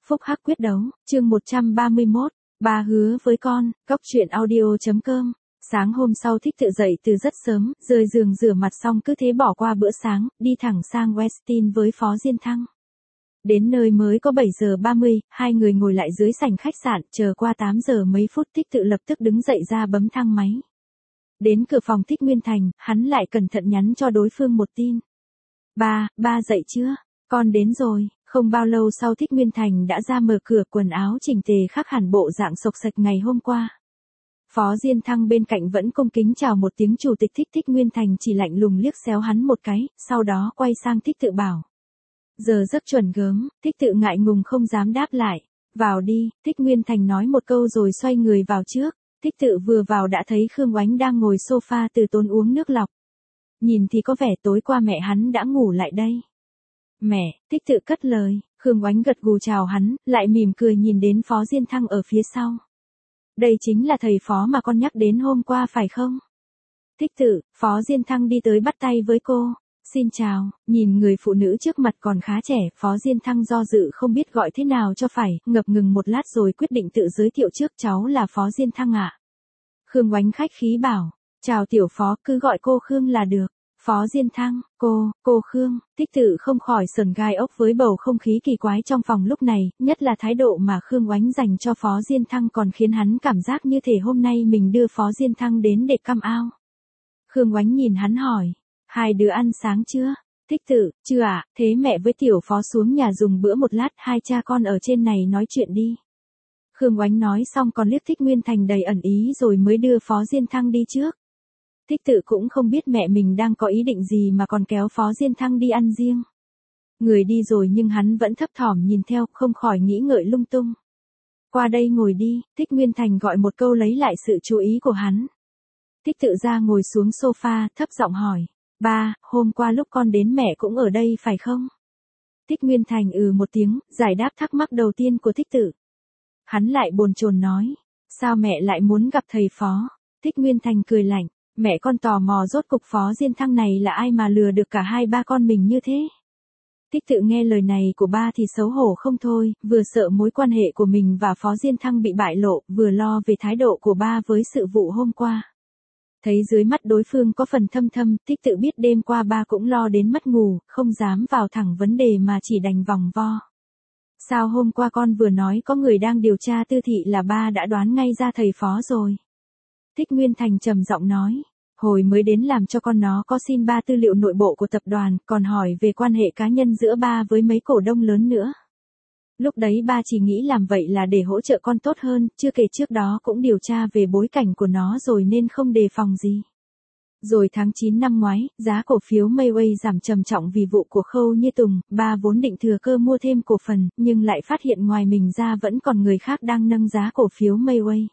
Phúc hắc quyết đấu, chương 131, ba hứa với con, góc truyện audio.com. Sáng hôm sau Thích tự dậy từ rất sớm, rời giường rửa mặt xong cứ thế bỏ qua bữa sáng, đi thẳng sang Westin với Phó Diên Thăng. Đến nơi mới có 7 giờ 30, hai người ngồi lại dưới sảnh khách sạn, chờ qua 8 giờ mấy phút Thích tự lập tức đứng dậy ra bấm thang máy. Đến cửa phòng Thích Nguyên Thành, hắn lại cẩn thận nhắn cho đối phương một tin. Ba dậy chưa? Con đến rồi. Không bao lâu sau Thích Nguyên Thành đã ra mở cửa, quần áo chỉnh tề khác hẳn bộ dạng xộc xệch ngày hôm qua. Phó Diên Thăng bên cạnh vẫn cung kính chào một tiếng chủ tịch Thích. Thích Nguyên Thành chỉ lạnh lùng liếc xéo hắn một cái, sau đó quay sang Thích tự bảo. Giờ giấc chuẩn gớm, Thích tự ngại ngùng không dám đáp lại. Vào đi, Thích Nguyên Thành nói một câu rồi xoay người vào trước. Thích tự vừa vào đã thấy Khương Oánh đang ngồi sofa từ tốn uống nước lọc. Nhìn thì có vẻ tối qua mẹ hắn đã ngủ lại đây. Mẹ, Thích tự cất lời, Khương Oánh gật gù chào hắn, lại mỉm cười nhìn đến Phó Diên Thăng ở phía sau. Đây chính là thầy Phó mà con nhắc đến hôm qua phải không? Thích tự, Phó Diên Thăng đi tới bắt tay với cô. Xin chào, nhìn người phụ nữ trước mặt còn khá trẻ, Phó Diên Thăng do dự không biết gọi thế nào cho phải, ngập ngừng một lát rồi quyết định tự giới thiệu trước, cháu là Phó Diên Thăng ạ. Khương Oánh khách khí bảo, chào tiểu Phó, cứ gọi cô Khương là được. Phó Diên Thăng, cô Khương, Thích tự không khỏi sờn gai ốc với bầu không khí kỳ quái trong phòng lúc này, nhất là thái độ mà Khương Oánh dành cho Phó Diên Thăng còn khiến hắn cảm giác như thể hôm nay mình đưa Phó Diên Thăng đến để căm ao. Khương Oánh nhìn hắn hỏi, hai đứa ăn sáng chưa? Thích tự, chưa ạ, thế mẹ với tiểu Phó xuống nhà dùng bữa một lát, hai cha con ở trên này nói chuyện đi. Khương Oánh nói xong còn liếc Thích Nguyên Thành đầy ẩn ý rồi mới đưa Phó Diên Thăng đi trước. Thích tự cũng không biết mẹ mình đang có ý định gì mà còn kéo Phó Diên Thăng đi ăn riêng. Người đi rồi nhưng hắn vẫn thấp thỏm nhìn theo, không khỏi nghĩ ngợi lung tung. Qua đây ngồi đi, Thích Nguyên Thành gọi một câu lấy lại sự chú ý của hắn. Thích tự ra ngồi xuống sofa, thấp giọng hỏi. Ba, hôm qua lúc con đến mẹ cũng ở đây phải không? Thích Nguyên Thành một tiếng, giải đáp thắc mắc đầu tiên của Thích tự. Hắn lại bồn chồn nói. Sao mẹ lại muốn gặp thầy Phó? Thích Nguyên Thành cười lạnh. Mẹ con tò mò rốt cục Phó Diên Thăng này là ai mà lừa được cả hai ba con mình như thế. Thích tự nghe lời này của ba thì xấu hổ không thôi, vừa sợ mối quan hệ của mình và Phó Diên Thăng bị bại lộ, vừa lo về thái độ của ba với sự vụ hôm qua. Thấy dưới mắt đối phương có phần thâm thâm, Thích tự biết đêm qua ba cũng lo đến mất ngủ, không dám vào thẳng vấn đề mà chỉ đành vòng vo. Sao hôm qua con vừa nói có người đang điều tra Tư Thị là ba đã đoán ngay ra thầy Phó rồi. Thích Nguyên Thành trầm giọng nói, hồi mới đến làm cho con nó có xin ba tư liệu nội bộ của tập đoàn, còn hỏi về quan hệ cá nhân giữa ba với mấy cổ đông lớn nữa. Lúc đấy ba chỉ nghĩ làm vậy là để hỗ trợ con tốt hơn, chưa kể trước đó cũng điều tra về bối cảnh của nó rồi nên không đề phòng gì. Rồi tháng 9 năm ngoái, giá cổ phiếu Mayway giảm trầm trọng vì vụ của Khâu Như Tùng, ba vốn định thừa cơ mua thêm cổ phần, nhưng lại phát hiện ngoài mình ra vẫn còn người khác đang nâng giá cổ phiếu Mayway.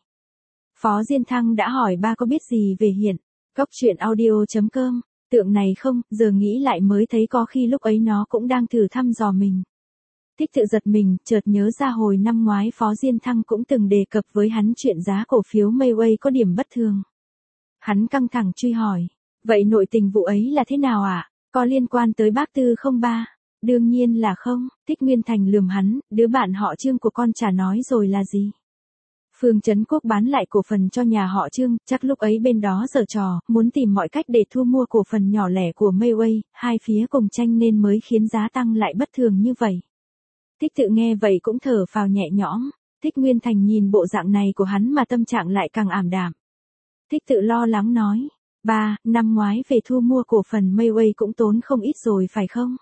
Phó Diên Thăng đã hỏi ba có biết gì về hiện, góc truyện audio.com, tượng này không, giờ nghĩ lại mới thấy có khi lúc ấy nó cũng đang thử thăm dò mình. Thích tự giật mình, chợt nhớ ra hồi năm ngoái Phó Diên Thăng cũng từng đề cập với hắn chuyện giá cổ phiếu Mayway có điểm bất thường. Hắn căng thẳng truy hỏi, vậy nội tình vụ ấy là thế nào ạ? Có liên quan tới bác Tư không ba? Đương nhiên là không, Thích Nguyên Thành lườm hắn, đứa bạn họ Trương của con chả nói rồi là gì. Phương Trấn Quốc bán lại cổ phần cho nhà họ Trương, chắc lúc ấy bên đó giở trò, muốn tìm mọi cách để thu mua cổ phần nhỏ lẻ của Mayway, hai phía cùng tranh nên mới khiến giá tăng lại bất thường như vậy. Thích tự nghe vậy cũng thở phào nhẹ nhõm, Thích Nguyên Thành nhìn bộ dạng này của hắn mà tâm trạng lại càng ảm đạm. Thích tự lo lắng nói, ba, năm ngoái về thu mua cổ phần Mayway cũng tốn không ít rồi phải không?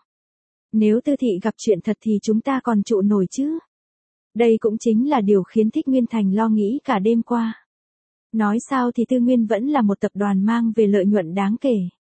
Nếu Tư Thị gặp chuyện thật thì chúng ta còn trụ nổi chứ? Đây cũng chính là điều khiến Thích Nguyên Thành lo nghĩ cả đêm qua. Nói sao thì Tư Nguyên vẫn là một tập đoàn mang về lợi nhuận đáng kể.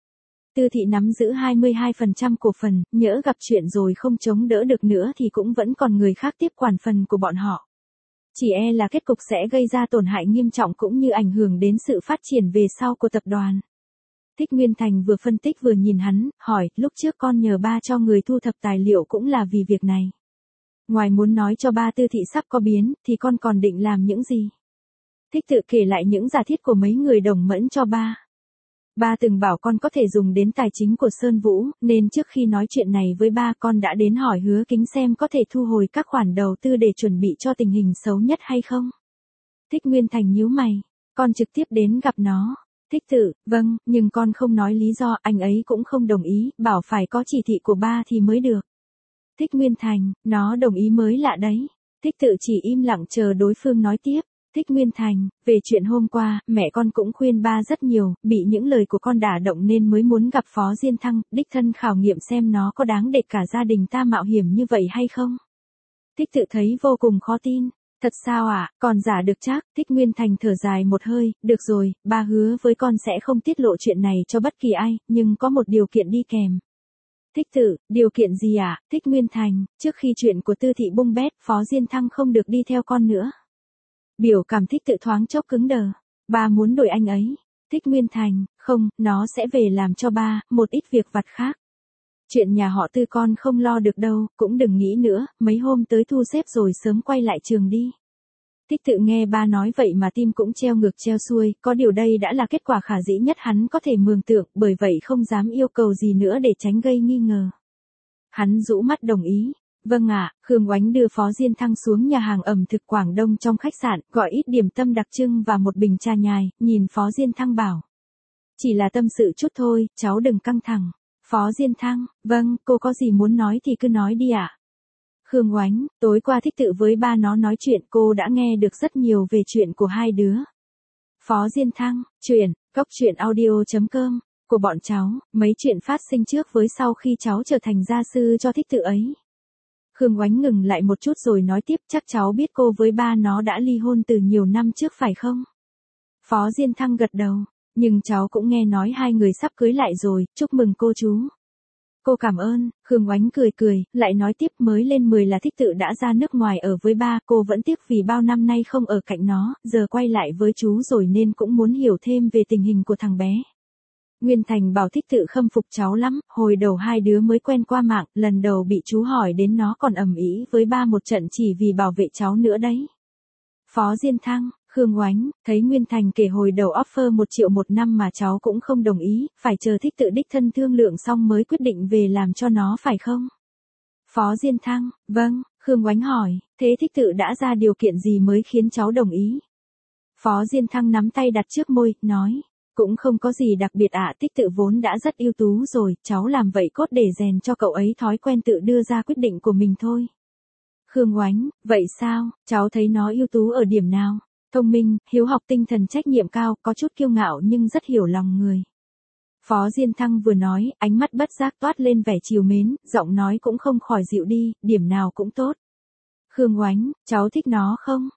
Tư Thị nắm giữ 22% cổ phần, nhỡ gặp chuyện rồi không chống đỡ được nữa thì cũng vẫn còn người khác tiếp quản phần của bọn họ. Chỉ là kết cục sẽ gây ra tổn hại nghiêm trọng cũng như ảnh hưởng đến sự phát triển về sau của tập đoàn. Thích Nguyên Thành vừa phân tích vừa nhìn hắn, hỏi, lúc trước con nhờ ba cho người thu thập tài liệu cũng là vì việc này. Ngoài muốn nói cho ba Tư Thị sắp có biến, thì con còn định làm những gì? Thích tự kể lại những giả thiết của mấy người đồng mẫn cho ba. Ba từng bảo con có thể dùng đến tài chính của Sơn Vũ, nên trước khi nói chuyện này với ba con đã đến hỏi Hứa Kính xem có thể thu hồi các khoản đầu tư để chuẩn bị cho tình hình xấu nhất hay không. Thích Nguyên Thành nhíu mày, con trực tiếp đến gặp nó. Thích Tự, vâng, nhưng con không nói lý do, anh ấy cũng không đồng ý, bảo phải có chỉ thị của ba thì mới được. Thích Nguyên Thành, nó đồng ý mới lạ đấy. Thích Tự chỉ im lặng chờ đối phương nói tiếp. Thích Nguyên Thành, về chuyện hôm qua, mẹ con cũng khuyên ba rất nhiều, bị những lời của con đả động nên mới muốn gặp Phó Diên Thăng, đích thân khảo nghiệm xem nó có đáng để cả gia đình ta mạo hiểm như vậy hay không. Thích Tự thấy vô cùng khó tin. Thật sao ạ, còn giả được chắc. Thích Nguyên Thành thở dài một hơi, được rồi, ba hứa với con sẽ không tiết lộ chuyện này cho bất kỳ ai, nhưng có một điều kiện đi kèm. Thích Tự, điều kiện gì ạ? Thích Nguyên Thành, trước khi chuyện của Tư Thị bung bét, Phó Diên Thăng không được đi theo con nữa. Biểu cảm Thích Tự thoáng chốc cứng đờ. Ba muốn đổi anh ấy. Thích Nguyên Thành, không, nó sẽ về làm cho ba, một ít việc vặt khác. Chuyện nhà họ Tư con không lo được đâu, cũng đừng nghĩ nữa, mấy hôm tới thu xếp rồi sớm quay lại trường đi. Thích Tự nghe ba nói vậy mà tim cũng treo ngược treo xuôi, có điều đây đã là kết quả khả dĩ nhất hắn có thể mường tượng, bởi vậy không dám yêu cầu gì nữa để tránh gây nghi ngờ. Hắn rũ mắt đồng ý. Vâng ạ, Khương Oánh đưa Phó Diên Thăng xuống nhà hàng ẩm thực Quảng Đông trong khách sạn, gọi ít điểm tâm đặc trưng và một bình trà nhài, nhìn Phó Diên Thăng bảo. Chỉ là tâm sự chút thôi, cháu đừng căng thẳng. Phó Diên Thăng, vâng, cô có gì muốn nói thì cứ nói đi ạ. Khương Oánh, tối qua Thích Tự với ba nó nói chuyện, cô đã nghe được rất nhiều về chuyện của hai đứa. Phó Diên Thăng, chuyện, coctruyện.audio.com, của bọn cháu, mấy chuyện phát sinh trước với sau khi cháu trở thành gia sư cho Thích Tự ấy. Khương Oánh ngừng lại một chút rồi nói tiếp, chắc cháu biết cô với ba nó đã ly hôn từ nhiều năm trước phải không? Phó Diên Thăng gật đầu, nhưng cháu cũng nghe nói hai người sắp cưới lại rồi, chúc mừng cô chú. Cô cảm ơn. Khương Oánh cười cười, lại nói tiếp, mới lên 10 là Thích Tự đã ra nước ngoài ở với ba, cô vẫn tiếc vì bao năm nay không ở cạnh nó, giờ quay lại với chú rồi nên cũng muốn hiểu thêm về tình hình của thằng bé. Nguyên Thành bảo Thích Tự khâm phục cháu lắm, hồi đầu hai đứa mới quen qua mạng, lần đầu bị chú hỏi đến nó còn ầm ĩ với ba một trận chỉ vì bảo vệ cháu nữa đấy. Phó Diên Thăng, Khương Oánh, thấy Nguyên Thành kể hồi đầu offer 1 triệu một năm mà cháu cũng không đồng ý, phải chờ Thích Tự đích thân thương lượng xong mới quyết định về làm cho nó phải không? Phó Diên Thăng, vâng. Khương Oánh hỏi, thế Thích Tự đã ra điều kiện gì mới khiến cháu đồng ý? Phó Diên Thăng nắm tay đặt trước môi, nói. Cũng không có gì đặc biệt ạ, Thích Tự vốn đã rất ưu tú rồi, cháu làm vậy cốt để rèn cho cậu ấy thói quen tự đưa ra quyết định của mình thôi. Khương Oánh, vậy sao, cháu thấy nó ưu tú ở điểm nào? Thông minh, hiếu học, tinh thần trách nhiệm cao, có chút kiêu ngạo nhưng rất hiểu lòng người. Phó Diên Thăng vừa nói, ánh mắt bất giác toát lên vẻ trìu mến, giọng nói cũng không khỏi dịu đi, điểm nào cũng tốt. Khương Oánh, cháu thích nó không?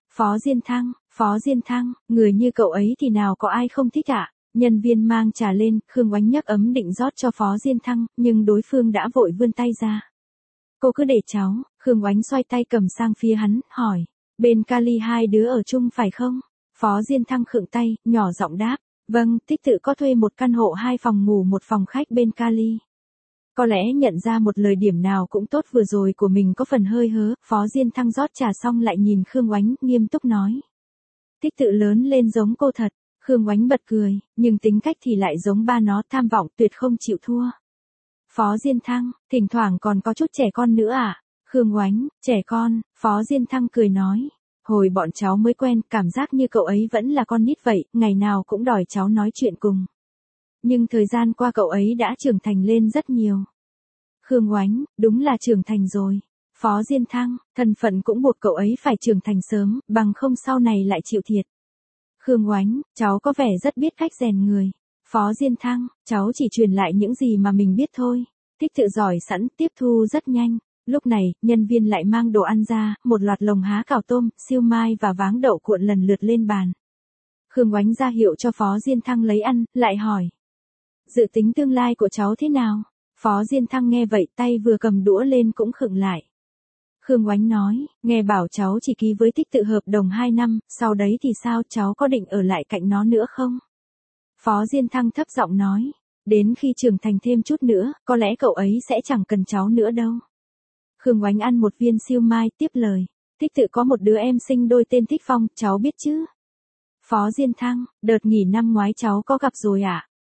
Phó Diên Thăng, người như cậu ấy thì nào có ai không thích ạ? Nhân viên mang trà lên, Khương Oánh nhấc ấm định rót cho Phó Diên Thăng, nhưng đối phương đã vội vươn tay ra. Cô cứ để cháu. Khương Oánh xoay tay cầm sang phía hắn, hỏi. Bên Cali hai đứa ở chung phải không? Phó Diên Thăng khựng tay, nhỏ giọng đáp. Vâng, Thích Tự có thuê một căn hộ 2 phòng ngủ 1 phòng khách bên Cali. Có lẽ nhận ra một lời điểm nào cũng tốt vừa rồi của mình có phần hơi hớ, Phó Diên Thăng rót trà xong lại nhìn Khương Oánh, nghiêm túc nói. Thích Tự lớn lên giống cô thật. Khương Oánh bật cười, nhưng tính cách thì lại giống ba nó, tham vọng, tuyệt không chịu thua. Phó Diên Thăng, thỉnh thoảng còn có chút trẻ con nữa à? Khương Oánh, trẻ con. Phó Diên Thăng cười nói. Hồi bọn cháu mới quen, cảm giác như cậu ấy vẫn là con nít vậy, ngày nào cũng đòi cháu nói chuyện cùng. Nhưng thời gian qua cậu ấy đã trưởng thành lên rất nhiều. Khương Oánh, đúng là trưởng thành rồi. Phó Diên Thăng, thân phận cũng buộc cậu ấy phải trưởng thành sớm, bằng không sau này lại chịu thiệt. Khương Oánh, cháu có vẻ rất biết cách rèn người. Phó Diên Thăng, cháu chỉ truyền lại những gì mà mình biết thôi. Thích Tự giỏi sẵn, tiếp thu rất nhanh. Lúc này, nhân viên lại mang đồ ăn ra, một loạt lồng há cảo tôm, siêu mai và váng đậu cuộn lần lượt lên bàn. Khương Oánh ra hiệu cho Phó Diên Thăng lấy ăn, lại hỏi. Dự tính tương lai của cháu thế nào? Phó Diên Thăng nghe vậy, tay vừa cầm đũa lên cũng khựng lại. Khương Oánh nói, nghe bảo cháu chỉ ký với Thích Tự hợp đồng 2 năm, sau đấy thì sao, cháu có định ở lại cạnh nó nữa không? Phó Diên Thăng thấp giọng nói, đến khi trưởng thành thêm chút nữa, có lẽ cậu ấy sẽ chẳng cần cháu nữa đâu. Khương Oánh ăn một viên siêu mai, tiếp lời, Thích Tự có một đứa em sinh đôi tên Thích Phong, cháu biết chứ? Phó Diên Thăng, đợt nghỉ năm ngoái cháu có gặp rồi ạ.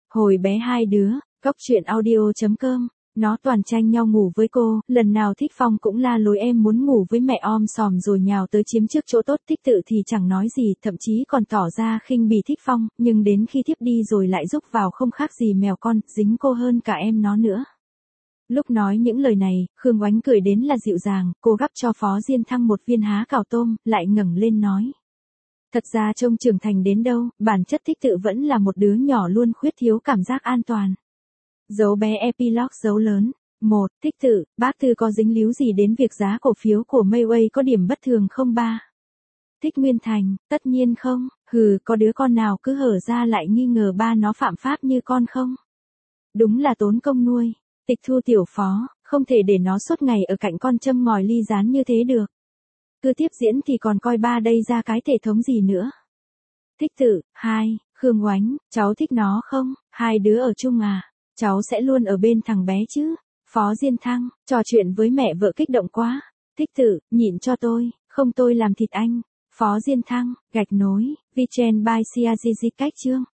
Hồi bé hai đứa, Cóc truyện audio.com, nó toàn tranh nhau ngủ với cô, lần nào Thích Phong cũng la lối em muốn ngủ với mẹ om sòm rồi nhào tới chiếm trước chỗ tốt. Thích Tự thì chẳng nói gì, thậm chí còn tỏ ra khinh bỉ Thích Phong, nhưng đến khi thiếp đi rồi lại rúc vào không khác gì mèo con, dính cô hơn cả em nó nữa. Lúc nói những lời này, Khương Oánh cười đến là dịu dàng, cô gắp cho Phó Diên Thăng một viên há cào tôm, lại ngẩng lên nói. Thật ra trông trưởng thành đến đâu, bản chất Thích Tự vẫn là một đứa nhỏ luôn khuyết thiếu cảm giác an toàn. Dấu bé epilogue dấu lớn. 1. Thích Tự, bác Tư có dính líu gì đến việc giá cổ phiếu của Mayway có điểm bất thường không ba? Thích Nguyên Thành, tất nhiên không, có đứa con nào cứ hở ra lại nghi ngờ ba nó phạm pháp như con không? Đúng là tốn công nuôi. Tịch Thu tiểu phó, không thể để nó suốt ngày ở cạnh con châm ngòi ly gián như thế được. Cứ tiếp diễn thì còn coi ba đây ra cái thể thống gì nữa. Thích Tự, 2, Khương Oánh, cháu thích nó không? Hai đứa ở chung à? Cháu sẽ luôn ở bên thằng bé chứ? Phó Diên Thăng, trò chuyện với mẹ vợ kích động quá. Thích Tự, nhịn cho tôi, không tôi làm thịt anh. Phó Diên Thăng, gạch nối, VTrend by CAGG cách chương.